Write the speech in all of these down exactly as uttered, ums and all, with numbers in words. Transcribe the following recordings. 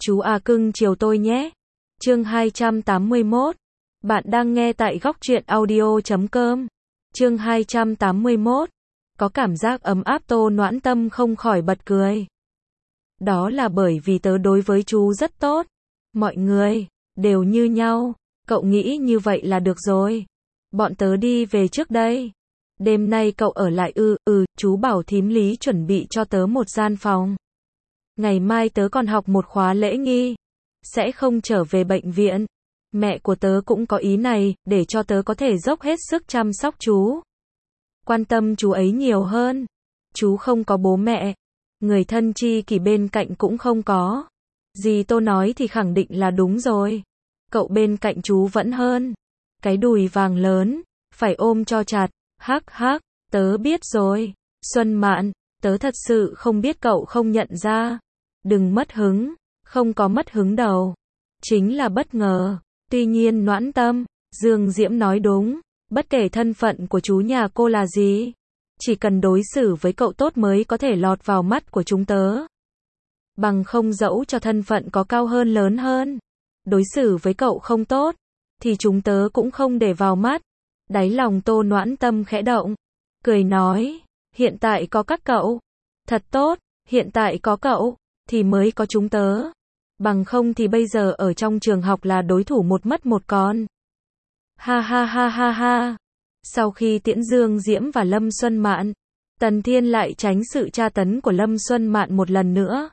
Chú à cưng chiều tôi nhé. Chương hai trăm tám mươi mốt. Bạn đang nghe tại góc truyện audio chấm com. Chương hai trăm tám mươi mốt. Có cảm giác ấm áp. Tô Noãn Tâm không khỏi bật cười. Đó là bởi vì tớ đối với chú rất tốt. Mọi người đều như nhau. Cậu nghĩ như vậy là được rồi. Bọn tớ đi về trước đây. Đêm nay cậu ở lại ư? Ừ, chú bảo thím Lý chuẩn bị cho tớ một gian phòng. Ngày mai tớ còn học một khóa lễ nghi. Sẽ không trở về bệnh viện. Mẹ của tớ cũng có ý này, để cho tớ có thể dốc hết sức chăm sóc chú. Quan tâm chú ấy nhiều hơn. Chú không có bố mẹ. Người thân chi kỷ bên cạnh cũng không có. Dì Tô nói thì khẳng định là đúng rồi. Cậu bên cạnh chú vẫn hơn. Cái đùi vàng lớn, phải ôm cho chặt. Hắc hắc, tớ biết rồi. Xuân Mạn, tớ thật sự không biết cậu không nhận ra. Đừng mất hứng. Không có mất hứng đâu. Chính là bất ngờ. Tuy nhiên Noãn Tâm, Dương Diễm nói đúng. Bất kể thân phận của chú nhà cô là gì, chỉ cần đối xử với cậu tốt mới có thể lọt vào mắt của chúng tớ. Bằng không dẫu cho thân phận có cao hơn lớn hơn, đối xử với cậu không tốt, thì chúng tớ cũng không để vào mắt. Đáy lòng Tô Noãn Tâm khẽ động. Cười nói, hiện tại có các cậu. Thật tốt, hiện tại có cậu, thì mới có chúng tớ. Bằng không thì bây giờ ở trong trường học là đối thủ một mất một con. Ha ha ha ha ha. Sau khi tiễn Dương Diễm và Lâm Xuân Mạn, Tần Thiên lại tránh sự tra tấn của Lâm Xuân Mạn một lần nữa.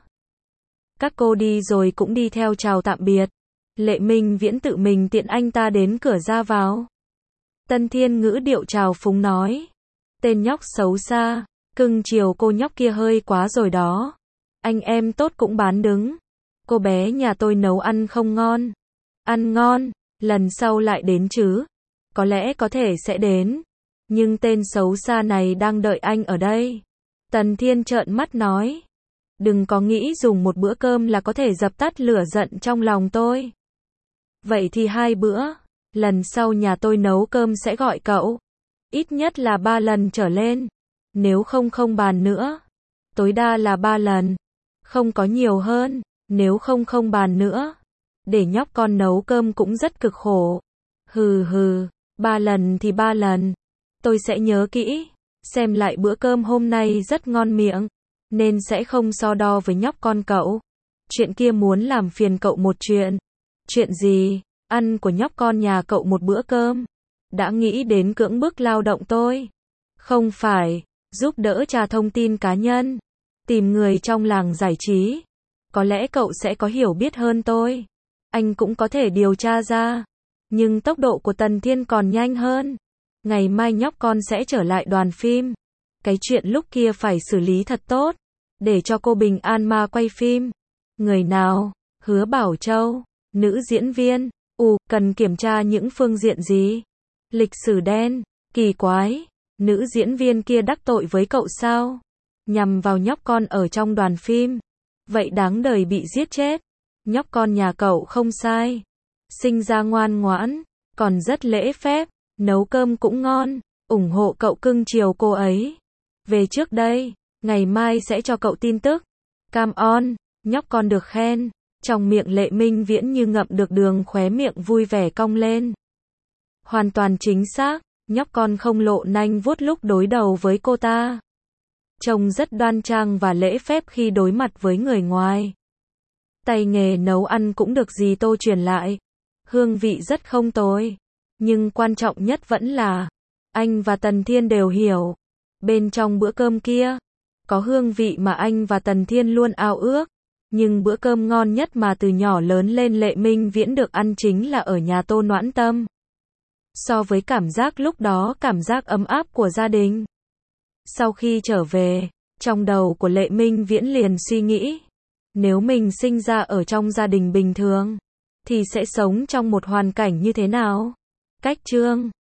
Các cô đi rồi cũng đi theo chào tạm biệt. Lệ Minh Viễn tự mình tiện anh ta đến cửa ra vào. Tần Thiên ngữ điệu trào phúng nói. Tên nhóc xấu xa, cưng chiều cô nhóc kia hơi quá rồi đó. Anh em tốt cũng bán đứng. Cô bé nhà tôi nấu ăn không ngon. Ăn ngon, lần sau lại đến chứ. Có lẽ có thể sẽ đến. Nhưng tên xấu xa này đang đợi anh ở đây. Tần Thiên trợn mắt nói. Đừng có nghĩ dùng một bữa cơm là có thể dập tắt lửa giận trong lòng tôi. Vậy thì hai bữa. Lần sau nhà tôi nấu cơm sẽ gọi cậu. Ít nhất là ba lần trở lên. Nếu không không bàn nữa. Tối đa là ba lần. Không có nhiều hơn. Nếu không không bàn nữa. Để nhóc con nấu cơm cũng rất cực khổ. Hừ hừ, ba lần thì ba lần. Tôi sẽ nhớ kỹ. Xem lại bữa cơm hôm nay rất ngon miệng. Nên sẽ không so đo với nhóc con cậu. Chuyện kia muốn làm phiền cậu một chuyện. Chuyện gì? Ăn của nhóc con nhà cậu một bữa cơm. Đã nghĩ đến cưỡng bức lao động tôi. Không phải, giúp đỡ tra thông tin cá nhân. Tìm người trong làng giải trí. Có lẽ cậu sẽ có hiểu biết hơn tôi. Anh cũng có thể điều tra ra. Nhưng tốc độ của Tần Thiên còn nhanh hơn. Ngày mai nhóc con sẽ trở lại đoàn phim. Cái chuyện lúc kia phải xử lý thật tốt. Để cho cô bình an mà quay phim. Người nào? Hứa Bảo Châu. Nữ diễn viên. Ù, cần kiểm tra những phương diện gì? Lịch sử đen. Kỳ quái. Nữ diễn viên kia đắc tội với cậu sao? Nhằm vào nhóc con ở trong đoàn phim. Vậy đáng đời bị giết chết. Nhóc con nhà cậu không sai. Sinh ra ngoan ngoãn. Còn rất lễ phép. Nấu cơm cũng ngon. ủng hộ cậu cưng chiều cô ấy. Về trước đây. Ngày mai sẽ cho cậu tin tức. Cam on. Nhóc con được khen. Trong miệng Lệ Minh Viễn như ngậm được đường, khóe miệng vui vẻ cong lên. Hoàn toàn chính xác. Nhóc con không lộ nanh vuốt lúc đối đầu với cô ta. Trông rất đoan trang và lễ phép khi đối mặt với người ngoài. Tay nghề nấu ăn cũng được dì Tô truyền lại. Hương vị rất không tồi. Nhưng quan trọng nhất vẫn là, anh và Tần Thiên đều hiểu. Bên trong bữa cơm kia, có hương vị mà anh và Tần Thiên luôn ao ước. Nhưng bữa cơm ngon nhất mà từ nhỏ lớn lên Lệ Minh Viễn được ăn chính là ở nhà Tô Noãn Tâm. So với cảm giác lúc đó, cảm giác ấm áp của gia đình. Sau khi trở về, trong đầu của Lệ Minh Viễn liền suy nghĩ. Nếu mình sinh ra ở trong gia đình bình thường, thì sẽ sống trong một hoàn cảnh như thế nào? Cách chương